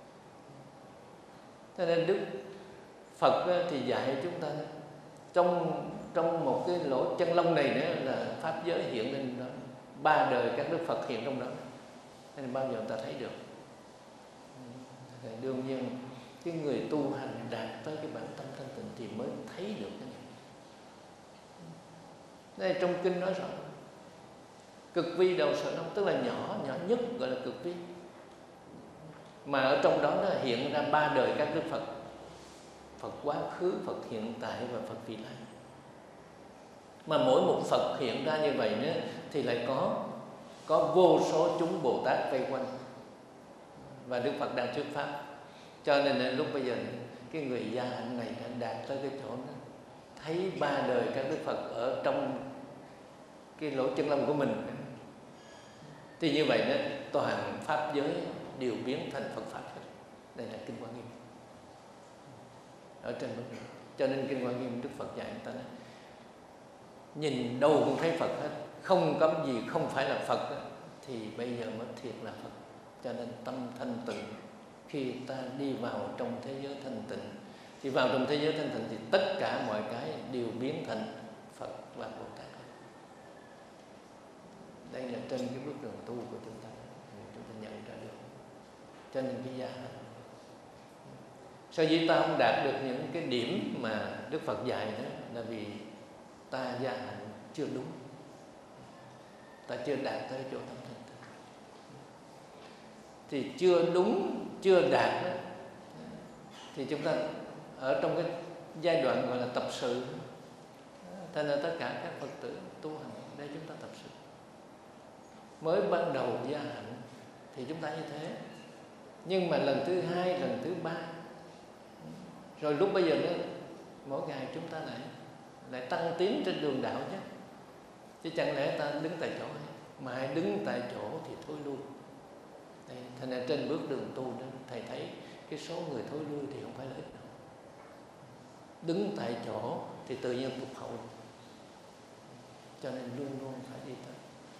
Cho nên Đức Phật thì dạy chúng ta trong trong một cái lỗ chân lông này nữa là pháp giới hiện lên đó, ba đời các Đức Phật hiện trong đó, nên bao giờ người ta thấy được. Thì đương nhiên cái người tu hành đạt tới cái bản tâm thanh tịnh thì mới thấy được cái này. Đây trong kinh nói rõ cực vi đầu sở long, tức là nhỏ nhỏ nhất gọi là cực vi, mà ở trong đó nó hiện ra ba đời các Đức Phật: Phật quá khứ, Phật hiện tại và Phật vị lai. Mà mỗi một Phật hiện ra như vậy nữa thì lại có có vô số chúng Bồ Tát vây quanh, và Đức Phật đang thuyết pháp. Cho nên lúc bây giờ cái người gia hạnh này đã đạt tới cái chỗ đó, thấy ba đời các Đức Phật ở trong cái lỗ chân lông của mình, thì như vậy đó toàn pháp giới đều biến thành Phật pháp hết. Đây là kinh Hoa Nghiêm ở trên bức này. Cho nên kinh Hoa Nghiêm Đức Phật dạy người ta nói, nhìn đâu cũng thấy Phật hết, không có gì không phải là Phật đó, thì bây giờ mới thiệt là Phật. Cho nên tâm thanh tịnh khi ta đi vào trong thế giới thanh tịnh. Thì vào trong thế giới thanh tịnh thì tất cả mọi cái đều biến thành Phật và Bồ Tát. Đây là trên cái bước đường tu của chúng ta, chúng ta nhận ra được. Cho nên cái giá sao dĩ ta không đạt được những cái điểm mà Đức Phật dạy đó, là vì ta gia hạnh chưa đúng, ta chưa đạt tới chỗ tâm thanh tịnh. Thì chưa đúng, chưa đạt đó, thì chúng ta ở trong cái giai đoạn gọi là tập sự. Thành ra tất cả các Phật tử tu hành để chúng ta tập sự. Mới ban đầu gia hạnh thì chúng ta như thế, nhưng mà lần thứ hai, lần thứ ba, rồi lúc bây giờ nữa, mỗi ngày chúng ta lại lại tăng tiến trên đường đạo chứ. Chứ chẳng lẽ ta đứng tại chỗ hay? Mà hãy đứng tại chỗ thì thôi lui. Đây, thành ra trên bước đường tu đó, thầy thấy cái số người thôi lui thì không phải là ít đâu. Đứng tại chỗ thì tự nhiên tụt hậu. Cho nên luôn luôn phải đi tới.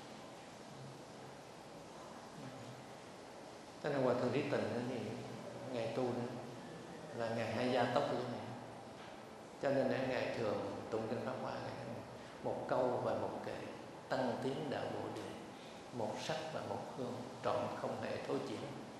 Thế nên Hòa Thượng Trí Tịnh thì ngày tu nữa là ngày hay gia tốc như thế này. Cho nên là ngày thường tụng kinh Pháp Hoa một câu và một kệ, tăng tiến đạo Bồ Đề, một sắc và một hương, trọn không hề thối chuyển.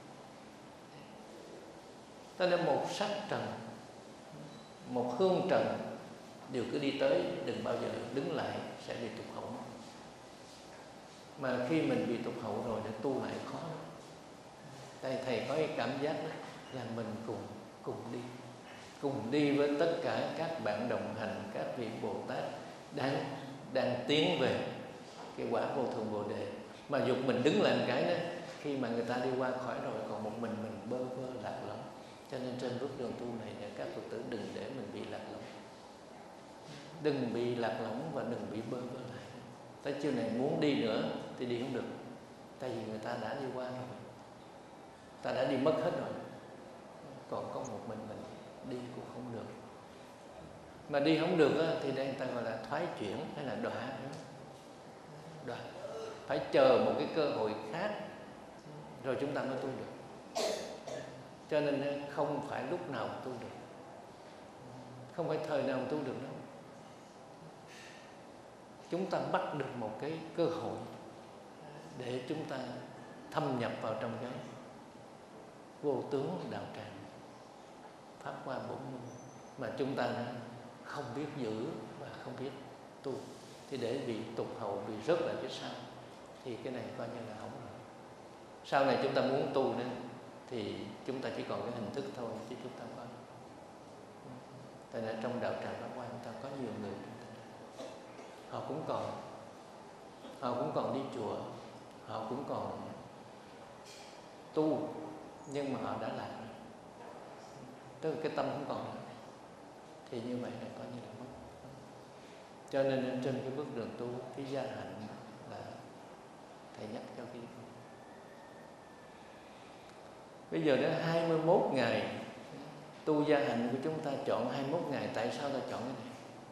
Cho nên một sắc trần, một hương trần đều cứ đi tới, đừng bao giờ đứng lại sẽ bị tụt hậu. Mà khi mình bị tụt hậu rồi để tu lại khó. Đây thầy có cái cảm giác đó là mình cùng cùng đi, cùng đi với tất cả các bạn đồng hành, các vị Bồ Tát đang đang tiến về cái quả vô thượng Bồ Đề. Mà dục mình đứng lại một cái đó, khi mà người ta đi qua khỏi rồi còn một mình mình bơ vơ lạc lõng. Cho nên trên bước đường tu này các Phật tử đừng để mình bị lạc lõng, đừng bị lạc lõng và đừng bị bơ vơ lại. Tới chiều này muốn đi nữa thì đi không được, tại vì người ta đã đi qua rồi, ta đã đi mất hết rồi, còn có một mình mình đi cũng không được. Mà đi không được á, thì đây người ta gọi là thoái chuyển hay là đọa. Đọa phải chờ một cái cơ hội khác rồi chúng ta mới tu được. Cho nên không phải lúc nào tu được, không phải thời nào tu được đâu. Chúng ta bắt được một cái cơ hội để chúng ta thâm nhập vào trong cái vô tướng đạo tràng Pháp Hoa Bổn Môn mà chúng ta không biết giữ và không biết tu, thì để bị tụt hậu, bị rớt lại phía sau, thì cái này coi như là hỏng rồi. Sau này chúng ta muốn tu nữa thì chúng ta chỉ còn cái hình thức thôi, chứ chúng ta có. Tại nên trong đạo tràng Pháp Hoa chúng ta có nhiều người, họ cũng còn họ cũng còn đi chùa, họ cũng còn tu, nhưng mà họ đã lạc rồi, tức là cái tâm không còn nữa. Thì như vậy là coi như là mất. Cho nên trên cái bước đường tu, cái gia hạnh là thầy nhắc cho cái. Bây giờ đến hai mươi mốt ngày tu gia hạnh của chúng ta, chọn hai mươi mốt ngày. Tại sao ta chọn cái này?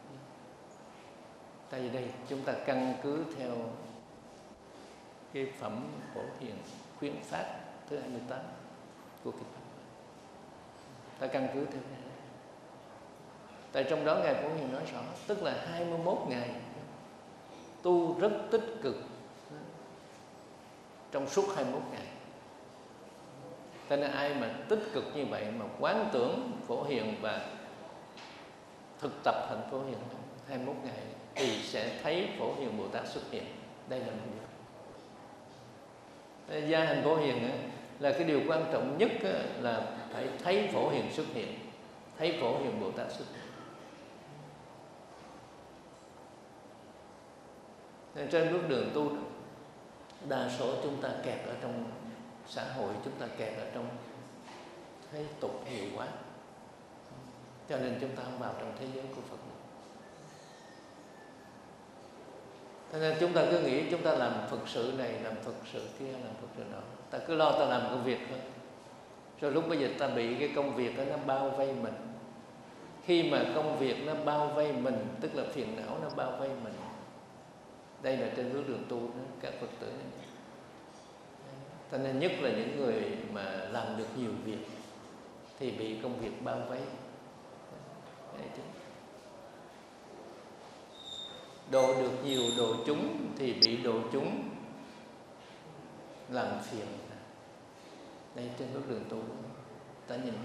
Tại vì đây chúng ta căn cứ theo cái phẩm Phổ Hiền khuyến phát thứ hai mươi tám của kinh Pháp. Ta căn cứ theo cái này. Tại trong đó Ngài Phổ Hiền nói rõ, tức là hai mươi mốt ngày tu rất tích cực trong suốt hai mươi mốt ngày. Cho nên ai mà tích cực như vậy mà quán tưởng Phổ Hiền và thực tập hành Phổ Hiền hai mươi mốt ngày thì sẽ thấy Phổ Hiền Bồ Tát xuất hiện. Đây là một điều. Gia hành Phổ Hiền là cái điều quan trọng nhất là phải thấy Phổ Hiền xuất hiện, thấy Phổ Hiền Bồ Tát xuất hiện. Nên trên bước đường tu, đa số chúng ta kẹt ở trong xã hội, chúng ta kẹt ở trong thấy tục nhiều quá, cho nên chúng ta không vào trong thế giới của Phật. Cho nên chúng ta cứ nghĩ chúng ta làm Phật sự này, làm Phật sự kia, làm Phật sự đó, ta cứ lo ta làm công việc thôi. Rồi lúc bây giờ ta bị cái công việc đó nó bao vây mình. Khi mà công việc nó bao vây mình, tức là phiền não nó bao vây mình. Đây là trên bước đường tu đó, các Phật tử này. Cho nên nhất là những người mà làm được nhiều việc thì bị công việc bao vây. Độ được nhiều độ chúng thì bị độ chúng làm phiền. Đây trên bước đường tu ta nhìn.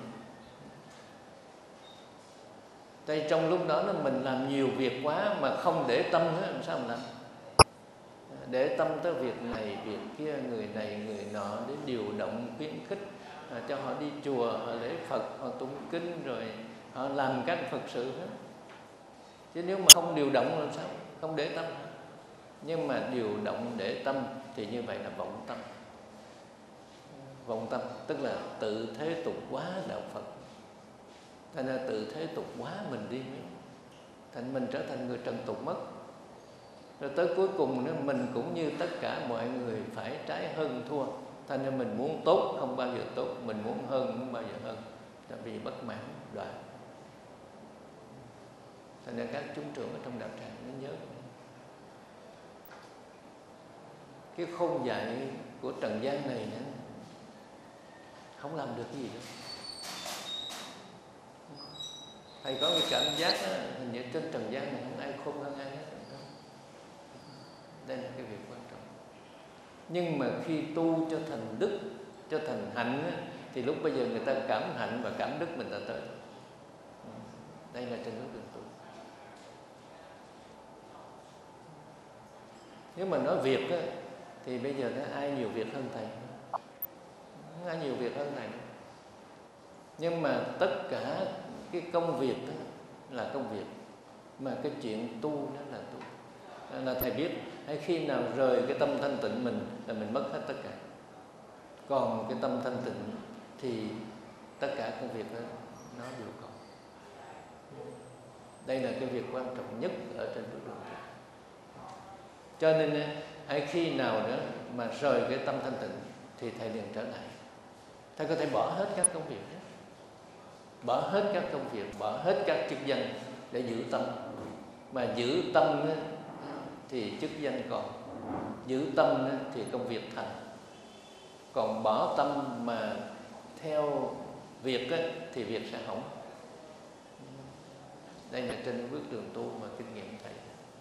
Đây trong lúc đó là mình làm nhiều việc quá mà không để tâm nữa, làm sao mình làm? Để tâm tới việc này, việc kia, người này, người nọ, để điều động, khuyến khích cho họ đi chùa, họ lễ Phật, họ tụng kinh, rồi họ làm các Phật sự hết. Chứ nếu mà không điều động làm sao? Không để tâm. Nhưng mà điều động để tâm thì như vậy là vọng tâm. Vọng tâm tức là tự thế tục quá đạo Phật. Thành ra tự thế tục quá mình đi, thành mình trở thành người trần tục mất. Rồi tới cuối cùng nữa, mình cũng như tất cả mọi người phải trái hơn thua. Thành ra mình muốn tốt không bao giờ tốt, mình muốn hơn không bao giờ hơn, tại vì bất mãn đoạn. Thành ra các chúng trưởng ở trong đạo tràng nên nhớ cái khôn dạy của trần gian này nữa, không làm được gì đâu. Thầy có cái cảm giác đó, hình như trên trần gian này không ai khôn hơn ai hết. Đây là cái việc quan trọng. Nhưng mà khi tu cho thành đức, cho thành hạnh á, thì lúc bây giờ người ta cảm hạnh và cảm đức mình đã tới. Đây là trên bước đường tu. Nếu mà nói việc á, thì bây giờ nó ai nhiều việc hơn thầy? Không ai nhiều việc hơn thầy. Nhưng mà tất cả cái công việc đó là công việc, mà cái chuyện tu đó là tu. Là thầy biết, hay khi nào rời cái tâm thanh tịnh mình là mình mất hết tất cả. Còn cái tâm thanh tịnh thì tất cả công việc đó nó đều còn. Đây là cái việc quan trọng nhất ở trên bước đường. Cho nên hay khi nào đó mà rời cái tâm thanh tịnh thì thầy liền trở lại. Thầy có thể bỏ hết các công việc đó, bỏ hết các công việc, bỏ hết các chức danh để giữ tâm. Mà giữ tâm đó, thì chức danh còn, giữ tâm đó, thì công việc thành. Còn bỏ tâm mà theo việc đó, thì việc sẽ hỏng. Đây là trên bước đường tu mà kinh nghiệm thầy.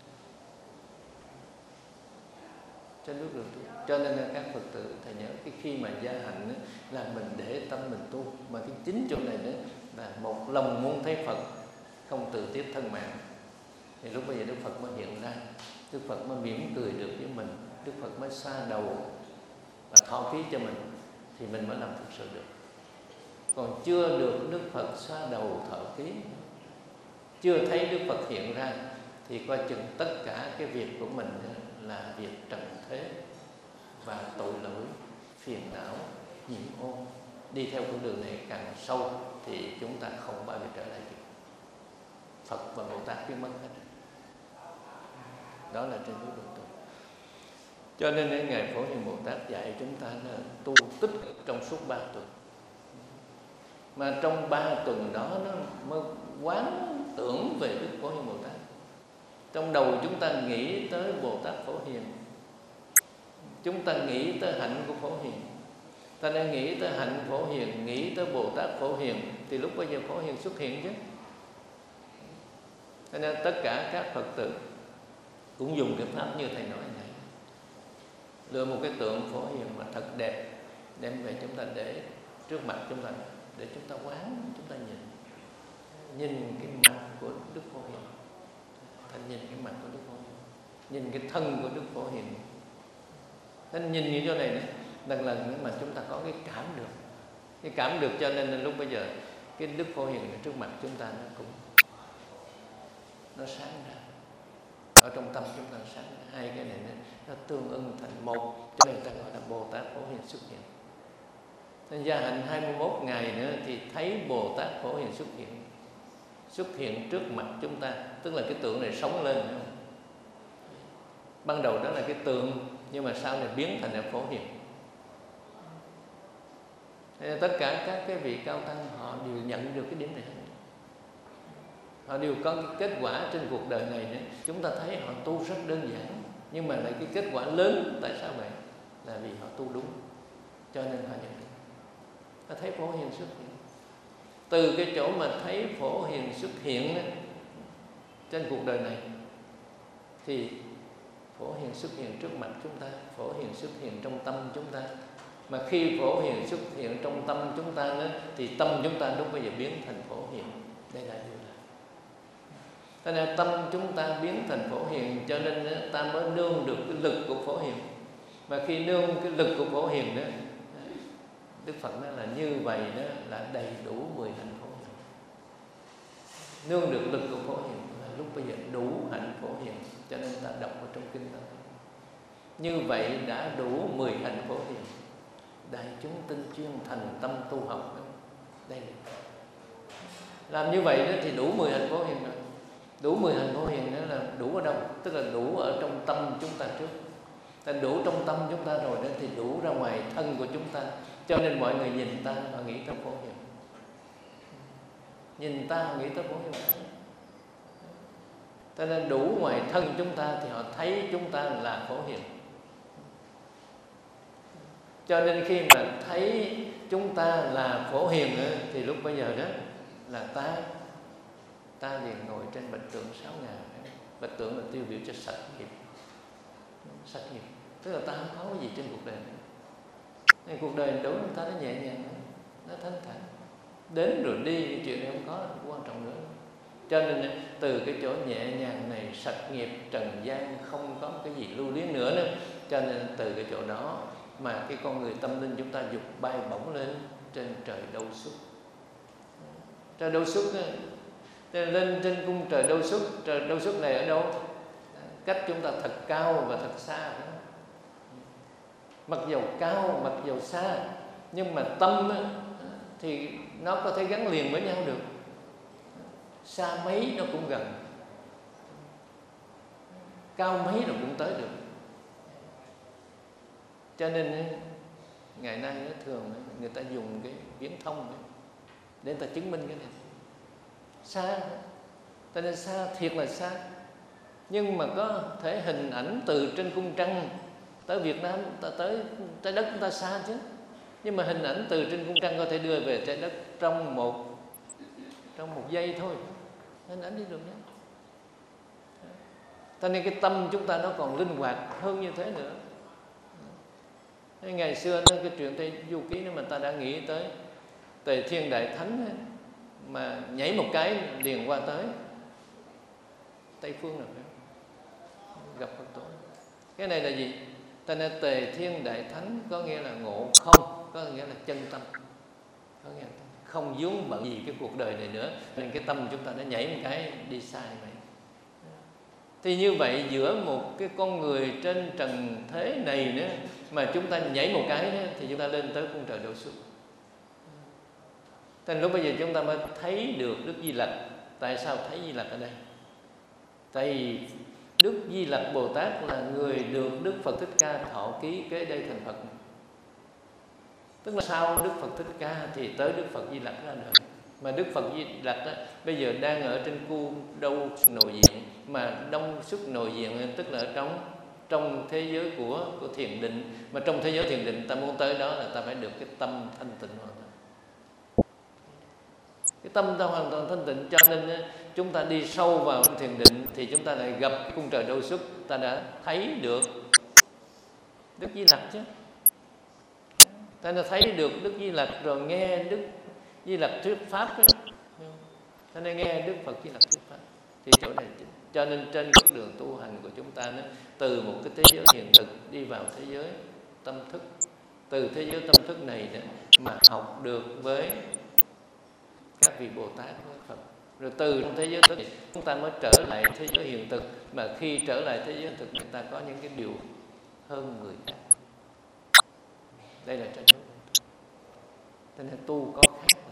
Trên bước đường tu. Cho nên là các Phật tử thầy nhớ cái khi mà gia hạnh đó, là mình để tâm mình tu. Mà cái chính chỗ này đó là một lòng muốn thấy Phật, không tự tiết thân mạng. Thì lúc bây giờ Đức Phật mới hiện ra, Đức Phật mới mỉm cười được với mình, Đức Phật mới xoa đầu và thọ ký cho mình, thì mình mới làm thực sự được. Còn chưa được Đức Phật xoa đầu thọ ký, chưa thấy Đức Phật hiện ra, thì coi chừng tất cả cái việc của mình là việc trần thế và tội lỗi, phiền não, nhiễm ô. Đi theo con đường này càng sâu thì chúng ta không bao giờ trở lại được. Phật và Bồ Tát biến mất hết. Đó là trên bước đường tu. Cho nên Ngài Phổ Hiền Bồ Tát dạy chúng ta là tu tích cực trong suốt ba tuần. Mà trong ba tuần đó nó mới quán tưởng về Đức Phổ Hiền Bồ Tát. Trong đầu chúng ta nghĩ tới Bồ Tát Phổ Hiền, chúng ta nghĩ tới hạnh của Phổ Hiền. Ta đang nghĩ tới hạnh Phổ Hiền, nghĩ tới Bồ Tát Phổ Hiền, thì lúc bây giờ Phổ Hiền xuất hiện chứ. Cho nên tất cả các Phật tử cũng dùng cái pháp như thầy nói này, lựa một cái tượng Phổ Hiền mà thật đẹp, đem về chúng ta để trước mặt chúng ta, để chúng ta quán, chúng ta nhìn nhìn cái mặt của Đức Phổ Hiền. Thành nhìn cái mặt của Đức Phổ Hiền, nhìn cái thân của Đức Phổ Hiền. Nên nhìn như chỗ này nữa, lần lần nữa mà chúng ta có cái cảm được, cái cảm được, cho nên lúc bây giờ cái Đức Phổ Hiền trước mặt chúng ta nó cũng nó sáng ra. Ở trong tâm chúng ta sáng ra. Hai cái này nó, nó tương ưng thành một, cho nên ta gọi là Bồ Tát Phổ Hiền xuất hiện. Nên gia hạnh hai mươi mốt ngày nữa thì thấy Bồ Tát Phổ Hiền xuất hiện, xuất hiện trước mặt chúng ta. Tức là cái tượng này sống lên, phải không? Ban đầu đó là cái tượng, nhưng mà sau này biến thành là Phổ Hiền. Nên tất cả các cái vị cao tăng họ đều nhận được cái điểm này. Họ đều có cái kết quả trên cuộc đời này nữa. Chúng ta thấy họ tu rất đơn giản, nhưng mà lại cái kết quả lớn. Tại sao vậy? Là vì họ tu đúng. cho nên họ nhận thức. Ta thấy Phổ Hiền xuất hiện. Từ cái chỗ mà thấy Phổ Hiền xuất hiện đó, trên cuộc đời này, thì Phổ Hiền xuất hiện trước mặt chúng ta, Phổ Hiền xuất hiện trong tâm chúng ta. Mà khi Phổ Hiền xuất hiện trong tâm chúng ta đó, thì tâm chúng ta lúc bây giờ biến thành Phổ Hiền. Đây là điều là. Cho nên tâm chúng ta biến thành Phổ Hiền, cho nên ta mới nương được cái lực của Phổ Hiền. Mà khi nương cái lực của Phổ Hiền đó, Đức Phật nói là như vậy đó là đầy đủ mười hạnh Phổ Hiền. Nương được lực của Phổ Hiền là lúc bây giờ đủ hạnh Phổ Hiền. Cho nên ta đọc ở trong kinh ta, như vậy đã đủ mười hạnh Phổ Hiền. Đại chúng tinh chuyên thành tâm tu học. Đây làm như vậy đó thì đủ mười hạnh Phổ Hiền rồi. Đủ mười hạnh Phổ Hiền đó là đủ ở đâu? Tức là đủ ở trong tâm chúng ta trước. Ta đủ trong tâm chúng ta rồi đó thì đủ ra ngoài thân của chúng ta. Cho nên mọi người nhìn ta họ nghĩ tới Phổ Hiền. Nhìn ta họ nghĩ tới Phổ Hiền. Cho nên đủ ngoài thân chúng ta thì họ thấy chúng ta là Phổ Hiền. Cho nên khi mà thấy chúng ta là Phổ Hiền thì lúc bây giờ đó là ta ta liền ngồi trên bạch tượng sáu ngàn. Bạch tượng là tiêu biểu cho sạch nghiệp. Sạch nghiệp tức là ta không có cái gì trên cuộc đời này. Nên cuộc đời đối với ta nó nhẹ nhàng, nó thanh thản, đến rồi đi, cái chuyện này không có không quan trọng nữa. Cho nên từ cái chỗ nhẹ nhàng này, sạch nghiệp trần gian, không có cái gì lưu luyến nữa nữa. Cho nên từ cái chỗ đó mà cái con người tâm linh chúng ta dục bay bổng lên trên trời Đâu Xuất. Trời Đâu Xuất lên trên cung trời Đâu Xuất. Trời Đâu Xuất này ở đâu? Cách chúng ta thật cao và thật xa. Mặc dầu cao, mặc dầu xa, nhưng mà tâm thì nó có thể gắn liền với nhau được. Xa mấy nó cũng gần, cao mấy nó cũng tới được. Cho nên ngày nay thường người ta dùng cái viễn thông để người ta chứng minh cái này. Xa, cho nên xa, thiệt là xa. Nhưng mà có thể hình ảnh từ trên cung trăng tới Việt Nam, ta tới trái đất chúng ta xa chứ. Nhưng mà hình ảnh từ trên cung trăng có thể đưa về trái đất trong một trong một giây thôi. Hình ảnh đi được nhé. Cho nên cái tâm chúng ta nó còn linh hoạt hơn như thế nữa. Ngày xưa cái chuyện Tây Du Ký mà ta đã nghĩ tới Tề Thiên Đại Thánh ấy, mà nhảy một cái liền qua tới Tây Phương rồi gặp Phật Tổ. Cái này là gì? Ta nên Tề Thiên Đại Thánh có nghĩa là ngộ không, có nghĩa là chân tâm, có nghĩa là không vướng bận gì cái cuộc đời này nữa. Nên cái tâm chúng ta nó nhảy một cái đi sai vậy. Thì như vậy giữa một cái con người trên trần thế này nữa mà chúng ta nhảy một cái nữa, thì chúng ta lên tới cung trời Đâu Xuất. Nên lúc bây giờ chúng ta mới thấy được Đức Di Lặc. Tại sao thấy Di Lặc ở đây? Tại vì Đức Di Lặc Bồ Tát là người được Đức Phật Thích Ca thọ ký kế đây thành Phật. Tức là sau Đức Phật Thích Ca thì tới Đức Phật Di Lặc ra đời. Mà Đức Phật Di Lặc đó, bây giờ đang ở trên cung Đâu nội diện. Mà Đông Xuất nội diện tức là ở trong trong thế giới của của thiền định. Mà trong thế giới thiền định ta muốn tới đó là ta phải được cái tâm thanh tịnh hoàn toàn. Cái tâm ta hoàn toàn thanh tịnh, cho nên chúng ta đi sâu vào trong thiền định thì chúng ta lại gặp cung trời Đâu Xuất. Ta đã thấy được Đức Di Lặc chứ. Ta đã thấy được Đức Di Lặc rồi nghe Đức Di Lặc thuyết pháp đó. Ta đã nghe Đức Phật Di Lặc thuyết pháp. Thì chỗ này, cho nên trên con đường tu hành của chúng ta nó từ một cái thế giới hiện thực đi vào thế giới tâm thức. Từ thế giới tâm thức này đó, mà học được với các vị Bồ Tát với Phật. Rồi từ trong thế giới thức chúng ta mới trở lại thế giới hiện thực. Mà khi trở lại thế giới thực người ta có những cái điều hơn người khác. Đây là tranh đấu. Cho nên tu có khác.